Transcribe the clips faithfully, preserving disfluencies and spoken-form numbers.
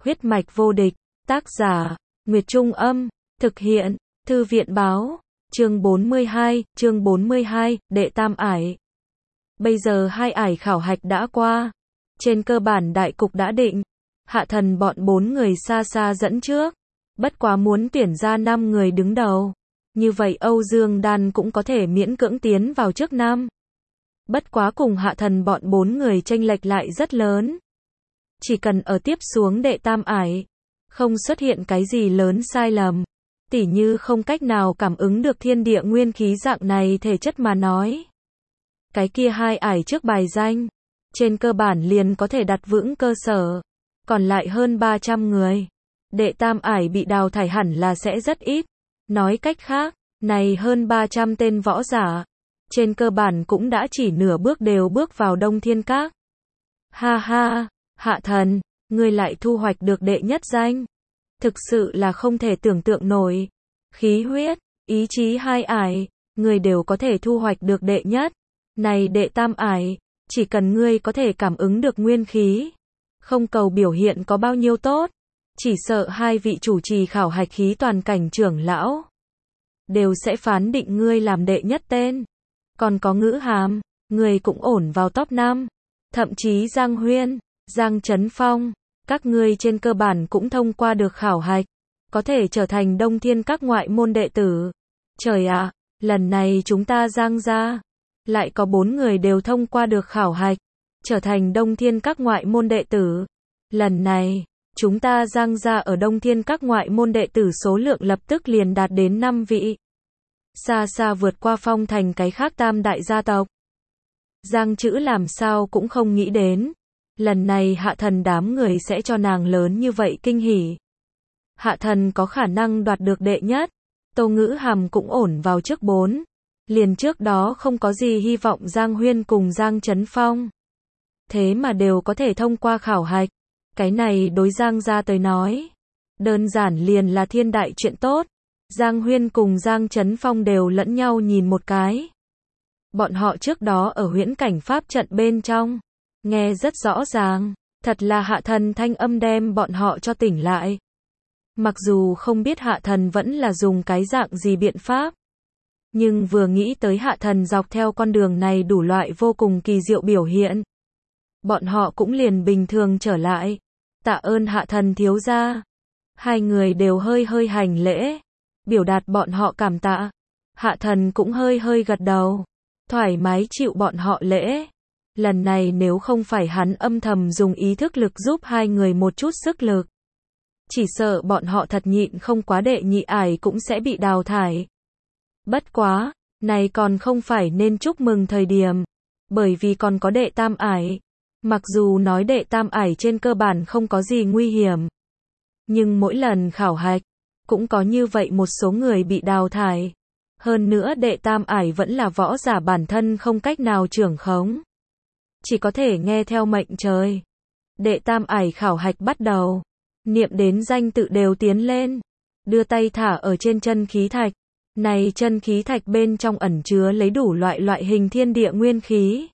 Huyết mạch vô địch, tác giả, Nguyệt Trung Âm, thực hiện, Thư viện báo, chương bốn mươi hai, chương bốn mươi hai, đệ tam ải. Bây giờ hai ải khảo hạch đã qua, trên cơ bản đại cục đã định, hạ thần bọn bốn người xa xa dẫn trước, bất quá muốn tuyển ra năm người đứng đầu, như vậy Âu Dương Đan cũng có thể miễn cưỡng tiến vào trước năm. Bất quá cùng hạ thần bọn bốn người chênh lệch lại rất lớn. Chỉ cần ở tiếp xuống đệ tam ải, không xuất hiện cái gì lớn sai lầm, tỉ như không cách nào cảm ứng được thiên địa nguyên khí dạng này thể chất mà nói. Cái kia hai ải trước bài danh, trên cơ bản liền có thể đặt vững cơ sở, còn lại hơn ba trăm người. Đệ tam ải bị đào thải hẳn là sẽ rất ít. Nói cách khác, này hơn ba trăm tên võ giả, trên cơ bản cũng đã chỉ nửa bước đều bước vào Đông Thiên Các. Ha ha, hạ thần, ngươi lại thu hoạch được đệ nhất danh. Thực sự là không thể tưởng tượng nổi. Khí huyết, ý chí hai ải, ngươi đều có thể thu hoạch được đệ nhất. Này đệ tam ải, chỉ cần ngươi có thể cảm ứng được nguyên khí, không cầu biểu hiện có bao nhiêu tốt, chỉ sợ hai vị chủ trì khảo hạch khí toàn cảnh trưởng lão đều sẽ phán định ngươi làm đệ nhất tên. Còn có Ngữ Hàm, ngươi cũng ổn vào top năm. Thậm chí Giang Huyên, Giang Trấn Phong, các ngươi trên cơ bản cũng thông qua được khảo hạch, có thể trở thành Đông Thiên Các ngoại môn đệ tử. Trời ạ, lần này chúng ta Giang gia lại có bốn người đều thông qua được khảo hạch, trở thành Đông Thiên Các ngoại môn đệ tử. Lần này, chúng ta Giang gia ở Đông Thiên Các ngoại môn đệ tử số lượng lập tức liền đạt đến năm vị. Xa xa vượt qua Phong Thành cái khác tam đại gia tộc. Giang Chữ làm sao cũng không nghĩ đến, lần này hạ thần đám người sẽ cho nàng lớn như vậy kinh hỉ. Hạ thần có khả năng đoạt được đệ nhất, Tô Ngữ Hàm cũng ổn vào trước bốn. Liền trước đó không có gì hy vọng Giang Huyên cùng Giang Trấn Phong, thế mà đều có thể thông qua khảo hạch. Cái này đối Giang gia tới nói, đơn giản liền là thiên đại chuyện tốt. Giang Huyên cùng Giang Trấn Phong đều lẫn nhau nhìn một cái. Bọn họ trước đó ở huyễn cảnh pháp trận bên trong, nghe rất rõ ràng, thật là hạ thần thanh âm đem bọn họ cho tỉnh lại. Mặc dù không biết hạ thần vẫn là dùng cái dạng gì biện pháp, nhưng vừa nghĩ tới hạ thần dọc theo con đường này đủ loại vô cùng kỳ diệu biểu hiện, bọn họ cũng liền bình thường trở lại. Tạ ơn hạ thần thiếu gia. Hai người đều hơi hơi hành lễ, biểu đạt bọn họ cảm tạ. Hạ thần cũng hơi hơi gật đầu, thoải mái chịu bọn họ lễ. Lần này nếu không phải hắn âm thầm dùng ý thức lực giúp hai người một chút sức lực, chỉ sợ bọn họ thật nhịn không quá đệ nhị ải cũng sẽ bị đào thải. Bất quá, này còn không phải nên chúc mừng thời điểm, bởi vì còn có đệ tam ải. Mặc dù nói đệ tam ải trên cơ bản không có gì nguy hiểm, nhưng mỗi lần khảo hạch, cũng có như vậy một số người bị đào thải. Hơn nữa đệ tam ải vẫn là võ giả bản thân không cách nào trưởng khống, chỉ có thể nghe theo mệnh trời. Đệ tam ải khảo hạch bắt đầu, niệm đến danh tự đều tiến lên, đưa tay thả ở trên chân khí thạch. Này chân khí thạch bên trong ẩn chứa lấy đủ loại loại hình thiên địa nguyên khí,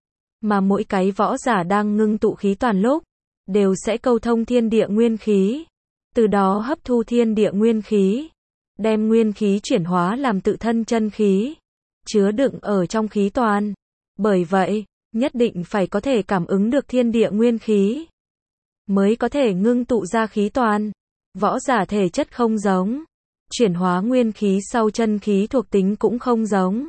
mà mỗi cái võ giả đang ngưng tụ khí toàn lúc, đều sẽ câu thông thiên địa nguyên khí, từ đó hấp thu thiên địa nguyên khí, đem nguyên khí chuyển hóa làm tự thân chân khí, chứa đựng ở trong khí toàn. Bởi vậy, nhất định phải có thể cảm ứng được thiên địa nguyên khí, mới có thể ngưng tụ ra khí toàn. Võ giả thể chất không giống, chuyển hóa nguyên khí sau chân khí thuộc tính cũng không giống,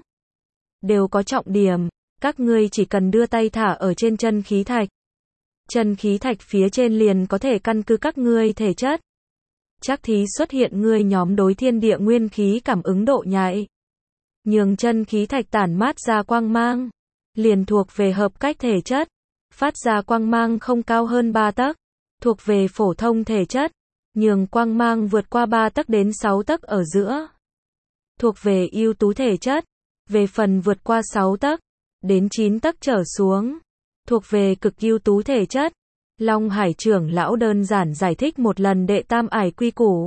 đều có trọng điểm. Các ngươi chỉ cần đưa tay thả ở trên chân khí thạch, chân khí thạch phía trên liền có thể căn cứ các ngươi thể chất, chắc thí xuất hiện ngươi nhóm đối thiên địa nguyên khí cảm ứng độ nhạy, nhường chân khí thạch tản mát ra quang mang, liền thuộc về hợp cách thể chất, phát ra quang mang không cao hơn ba tấc, thuộc về phổ thông thể chất, nhường quang mang vượt qua ba tấc đến sáu tấc ở giữa, thuộc về ưu tú thể chất, về phần vượt qua sáu tấc đến chín tấc trở xuống, thuộc về cực ưu tú thể chất. Long Hải trưởng lão đơn giản giải thích một lần đệ tam ải quy củ.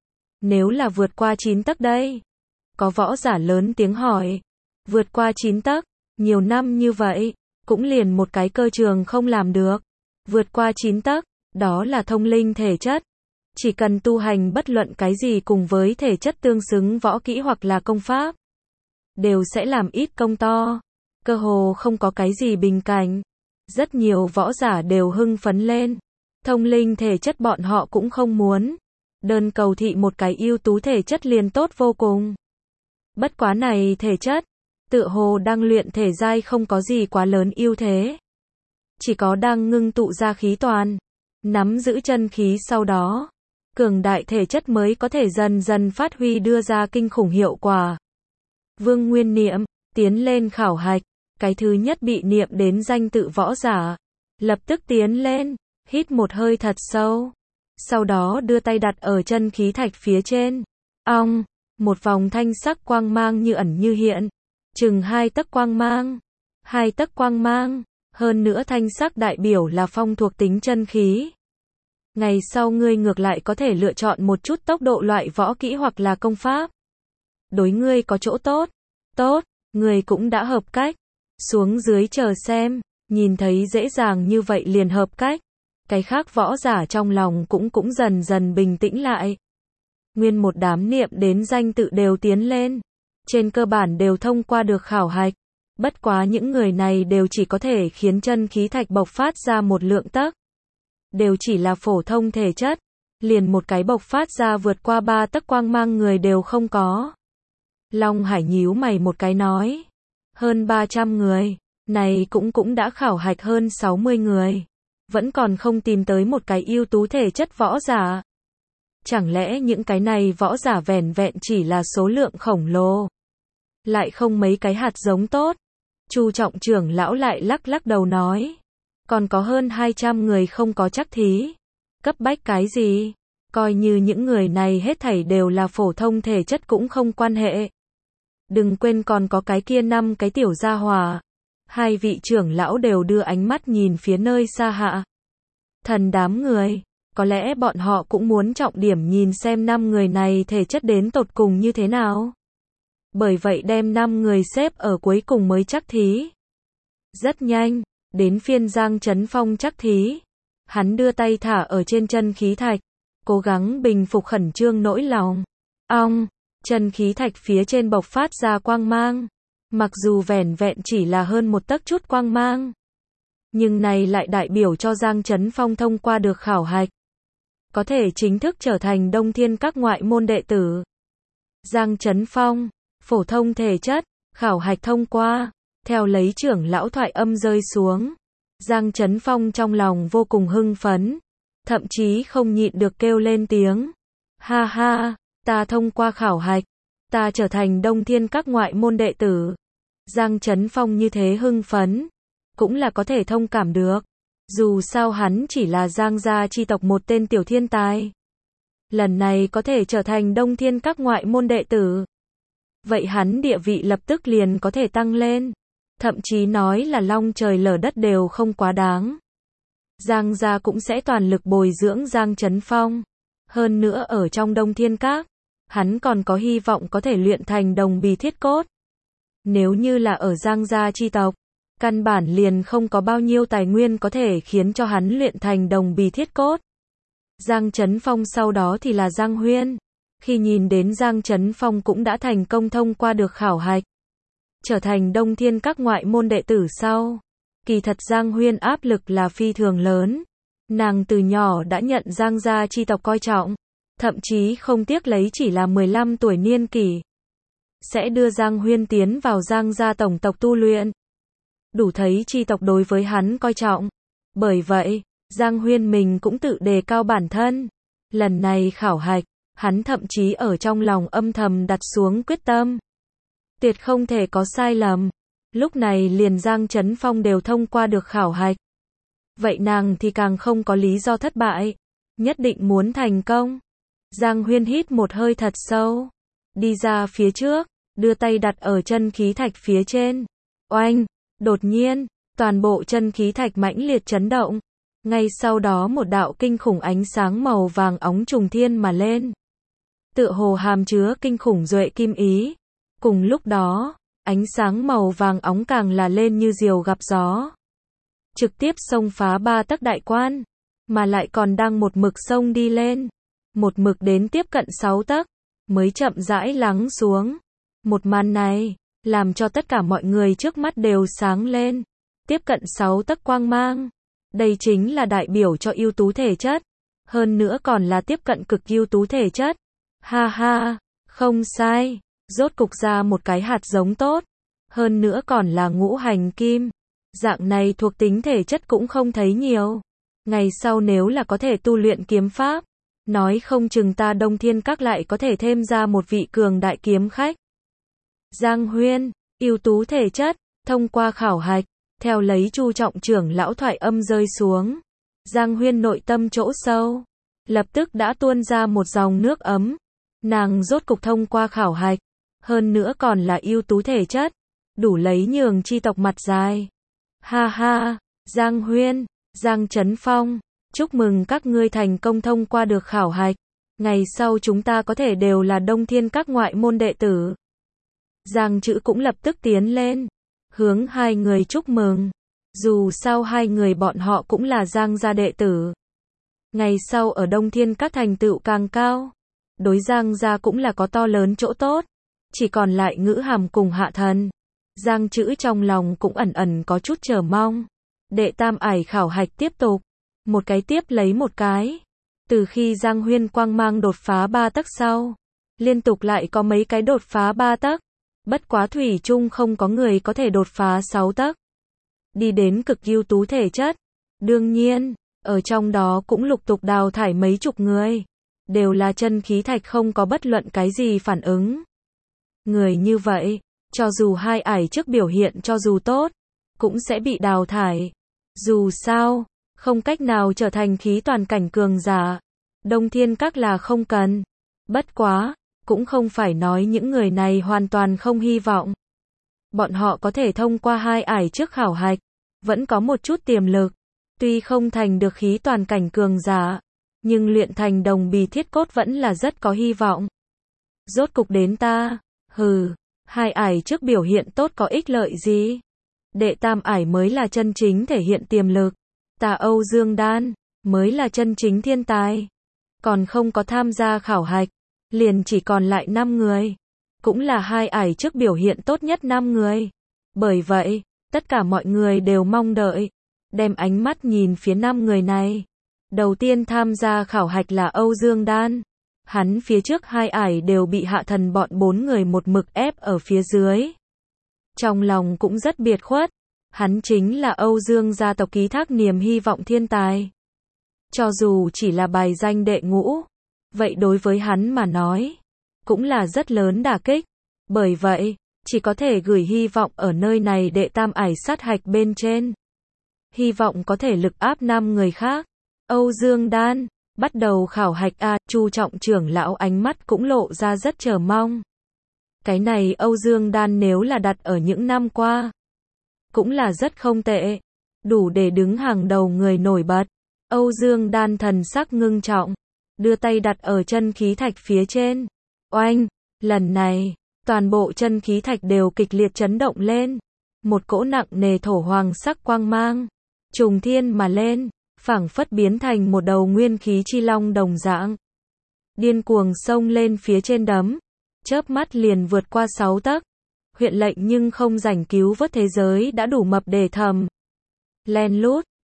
Nếu là vượt qua chín tấc đây? Có võ giả lớn tiếng hỏi. Vượt qua chín tấc, nhiều năm như vậy, cũng liền một cái cơ trường không làm được. Vượt qua chín tấc, đó là thông linh thể chất. Chỉ cần tu hành bất luận cái gì cùng với thể chất tương xứng võ kỹ hoặc là công pháp, đều sẽ làm ít công to, cơ hồ không có cái gì bình cảnh. Rất nhiều võ giả đều hưng phấn lên. Thông linh thể chất bọn họ cũng không muốn. Đơn cầu thị một cái ưu tú thể chất liền tốt vô cùng. Bất quá này thể chất, tựa hồ đang luyện thể giai không có gì quá lớn ưu thế. Chỉ có đang ngưng tụ ra khí toàn, nắm giữ chân khí sau đó, cường đại thể chất mới có thể dần dần phát huy đưa ra kinh khủng hiệu quả. Vương Nguyên Niệm, tiến lên khảo hạch, cái thứ nhất bị niệm đến danh tự võ giả, lập tức tiến lên, hít một hơi thật sâu, sau đó đưa tay đặt ở chân khí thạch phía trên. Ong, một vòng thanh sắc quang mang như ẩn như hiện, chừng hai tấc quang mang, hai tấc quang mang, hơn nữa thanh sắc đại biểu là phong thuộc tính chân khí. Ngày sau ngươi ngược lại có thể lựa chọn một chút tốc độ loại võ kỹ hoặc là công pháp. Đối ngươi có chỗ tốt. Tốt, ngươi cũng đã hợp cách. Xuống dưới chờ xem, nhìn thấy dễ dàng như vậy liền hợp cách. Cái khác võ giả trong lòng cũng cũng dần dần bình tĩnh lại. Nguyên một đám niệm đến danh tự đều tiến lên. Trên cơ bản đều thông qua được khảo hạch. Bất quá những người này đều chỉ có thể khiến chân khí thạch bộc phát ra một lượng tấc. Đều chỉ là phổ thông thể chất. Liền một cái bộc phát ra vượt qua ba tấc quang mang người đều không có. Long Hải nhíu mày một cái nói. Hơn ba trăm người. Này cũng cũng đã khảo hạch hơn sáu mươi người. Vẫn còn không tìm tới một cái ưu tú thể chất võ giả. Chẳng lẽ những cái này võ giả vẻn vẹn chỉ là số lượng khổng lồ. Lại không mấy cái hạt giống tốt. Chu trọng trưởng lão lại lắc lắc đầu nói. Còn có hơn hai trăm người không có chắc thí. Cấp bách cái gì? Coi như những người này hết thảy đều là phổ thông thể chất cũng không quan hệ. Đừng quên còn có cái kia năm cái tiểu gia hỏa. Hai vị trưởng lão đều đưa ánh mắt nhìn phía nơi xa hạ. Thần đám người, có lẽ bọn họ cũng muốn trọng điểm nhìn xem năm người này thể chất đến tột cùng như thế nào. Bởi vậy đem năm người xếp ở cuối cùng mới chắc thí. Rất nhanh, đến phiên Giang Chấn Phong chắc thí. Hắn đưa tay thả ở trên chân khí thạch, cố gắng bình phục khẩn trương nỗi lòng. Ong, chân khí thạch phía trên bộc phát ra quang mang. Mặc dù vẻn vẹn chỉ là hơn một tấc chút quang mang, nhưng này lại đại biểu cho Giang Chấn Phong thông qua được khảo hạch. Có thể chính thức trở thành Đông Thiên các ngoại môn đệ tử. Giang Chấn Phong, phổ thông thể chất, khảo hạch thông qua. Theo lấy trưởng lão thoại âm rơi xuống. Giang Chấn Phong trong lòng vô cùng hưng phấn. Thậm chí không nhịn được kêu lên tiếng. Ha ha, ta thông qua khảo hạch. Ta trở thành Đông Thiên các ngoại môn đệ tử. Giang Chấn Phong như thế hưng phấn. Cũng là có thể thông cảm được. Dù sao hắn chỉ là Giang gia chi tộc một tên tiểu thiên tài. Lần này có thể trở thành Đông Thiên các ngoại môn đệ tử. Vậy hắn địa vị lập tức liền có thể tăng lên. Thậm chí nói là long trời lở đất đều không quá đáng. Giang gia cũng sẽ toàn lực bồi dưỡng Giang Chấn Phong. Hơn nữa ở trong Đông Thiên các, hắn còn có hy vọng có thể luyện thành đồng bì thiết cốt. Nếu như là ở Giang gia chi tộc, căn bản liền không có bao nhiêu tài nguyên có thể khiến cho hắn luyện thành đồng bì thiết cốt. Giang Chấn Phong sau đó thì là Giang Huyên. Khi nhìn đến Giang Chấn Phong cũng đã thành công thông qua được khảo hạch, trở thành Đông Thiên các ngoại môn đệ tử sau. Kỳ thật Giang Huyên áp lực là phi thường lớn. Nàng từ nhỏ đã nhận Giang gia chi tộc coi trọng. Thậm chí không tiếc lấy chỉ là mười lăm tuổi niên kỷ. Sẽ đưa Giang Huyên tiến vào Giang gia tổng tộc tu luyện. Đủ thấy chi tộc đối với hắn coi trọng. Bởi vậy, Giang Huyên mình cũng tự đề cao bản thân. Lần này khảo hạch, hắn thậm chí ở trong lòng âm thầm đặt xuống quyết tâm. Tuyệt không thể có sai lầm. Lúc này liền Giang Chấn Phong đều thông qua được khảo hạch. Vậy nàng thì càng không có lý do thất bại. Nhất định muốn thành công. Giang Huyên hít một hơi thật sâu. Đi ra phía trước, đưa tay đặt ở chân khí thạch phía trên. Oanh, đột nhiên, toàn bộ chân khí thạch mãnh liệt chấn động. Ngay sau đó một đạo kinh khủng ánh sáng màu vàng óng trùng thiên mà lên. Tựa hồ hàm chứa kinh khủng duệ kim ý. Cùng lúc đó, ánh sáng màu vàng óng càng là lên như diều gặp gió. Trực tiếp xông phá ba tấc đại quan. mà lại còn đang một mực xông đi lên. Một mực đến tiếp cận sáu tấc, mới chậm rãi lắng xuống. Một màn này, làm cho tất cả mọi người trước mắt đều sáng lên. Tiếp cận sáu tấc quang mang. Đây chính là đại biểu cho ưu tú thể chất. Hơn nữa còn là tiếp cận cực ưu tú thể chất. Ha ha, không sai. Rốt cục ra một cái hạt giống tốt. Hơn nữa còn là ngũ hành kim. Dạng này thuộc tính thể chất cũng không thấy nhiều. Ngày sau nếu là có thể tu luyện kiếm pháp, nói không chừng ta Đông Thiên Các lại có thể thêm ra một vị cường đại kiếm khách. Giang Huyên, ưu tú thể chất, thông qua khảo hạch, theo lấy Chu trọng trưởng lão thoại âm rơi xuống. Giang Huyên nội tâm chỗ sâu, lập tức đã tuôn ra một dòng nước ấm. Nàng rốt cục thông qua khảo hạch, hơn nữa còn là ưu tú thể chất, đủ lấy nhường chi tộc mặt dài. Ha ha, Giang Huyên, Giang Chấn Phong, chúc mừng các ngươi thành công thông qua được khảo hạch. Ngày sau chúng ta có thể đều là Đông Thiên Các ngoại môn đệ tử. Giang Chữ cũng lập tức tiến lên, hướng hai người chúc mừng. Dù sao hai người bọn họ cũng là Giang gia đệ tử. Ngày sau ở Đông Thiên Các thành tựu càng cao, đối Giang gia cũng là có to lớn chỗ tốt. Chỉ còn lại Ngữ Hàm cùng Hạ Thần. Giang Chữ trong lòng cũng ẩn ẩn có chút chờ mong. Đệ tam ải khảo hạch tiếp tục. Một cái tiếp lấy một cái. Từ khi Giang Huyên quang mang đột phá ba tấc sau, liên tục lại có mấy cái đột phá ba tấc. Bất quá thủy chung không có người có thể đột phá sáu tấc. Đi đến cực ưu tú thể chất. Đương nhiên, ở trong đó cũng lục tục đào thải mấy chục người. Đều là chân khí thạch không có bất luận cái gì phản ứng. Người như vậy, cho dù hai ải trước biểu hiện cho dù tốt, cũng sẽ bị đào thải. Dù sao, không cách nào trở thành khí toàn cảnh cường giả. Đông Thiên Các là không cần. Bất quá, cũng không phải nói những người này hoàn toàn không hy vọng. Bọn họ có thể thông qua hai ải trước khảo hạch, vẫn có một chút tiềm lực. Tuy không thành được khí toàn cảnh cường giả, nhưng luyện thành đồng bì thiết cốt vẫn là rất có hy vọng. Rốt cục đến ta, hừ, hai ải trước biểu hiện tốt có ích lợi gì? Đệ tam ải mới là chân chính thể hiện tiềm lực. Ta Âu Dương Đan, mới là chân chính thiên tài. Còn không có tham gia khảo hạch, liền chỉ còn lại năm người. Cũng là hai ải trước biểu hiện tốt nhất năm người. Bởi vậy, tất cả mọi người đều mong đợi, đem ánh mắt nhìn phía năm người này. Đầu tiên tham gia khảo hạch là Âu Dương Đan. Hắn phía trước hai ải đều bị Hạ Thần bọn bốn người một mực ép ở phía dưới. Trong lòng cũng rất biệt khuất. Hắn chính là Âu Dương gia tộc ký thác niềm hy vọng thiên tài. Cho dù chỉ là bài danh đệ ngũ, vậy đối với hắn mà nói, cũng là rất lớn đả kích. Bởi vậy, chỉ có thể gửi hy vọng ở nơi này đệ tam ải sát hạch bên trên. Hy vọng có thể lực áp năm người khác. Âu Dương Đan, bắt đầu khảo hạch a, Chu trọng trưởng lão ánh mắt cũng lộ ra rất chờ mong. Cái này Âu Dương Đan nếu là đặt ở những năm qua, cũng là rất không tệ, đủ để đứng hàng đầu người nổi bật. Âu Dương Đan thần sắc ngưng trọng, đưa tay đặt ở chân khí thạch phía trên. Oanh, lần này, toàn bộ chân khí thạch đều kịch liệt chấn động lên. Một cỗ nặng nề thổ hoàng sắc quang mang, trùng thiên mà lên, phảng phất biến thành một đầu nguyên khí chi long đồng dạng. Điên cuồng xông lên phía trên đấm, chớp mắt liền vượt qua sáu tấc. Huyện lệnh nhưng không rảnh cứu vớt thế giới đã đủ mập để thầm. Len lút,